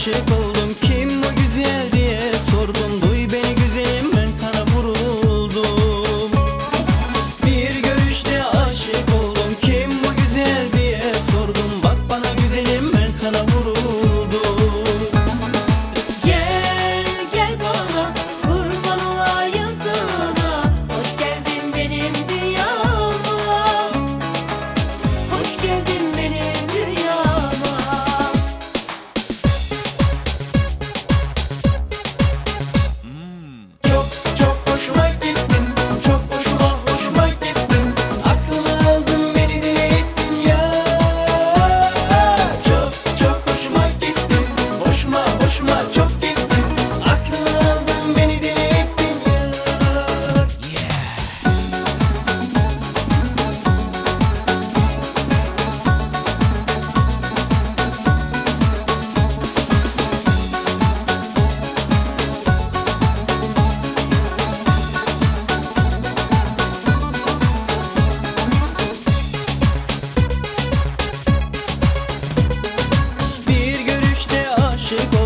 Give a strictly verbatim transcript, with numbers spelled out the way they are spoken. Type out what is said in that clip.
aşık oldum. Kim bu güzel diye sordum. Duy beni güzelim, ben sana vuruldum. Bir görüşte aşık oldum. Kim bu güzel diye sordum. Bak bana güzelim, ben sana vuruldum. Gel gel bana, kurban olayım sana. Hoş geldin benim dünyama. Hoş geldin benim dünyama. Çok çok hoşuma gittin. Çok hoşuma hoşuma gittin. Aklımı aldın, beni deli ettin ya. Çok çok hoşuma gittin. Hoşuma hoşuma çok gittin. Aklımı aldın, beni deli ettin ya. Bir görüşte aşık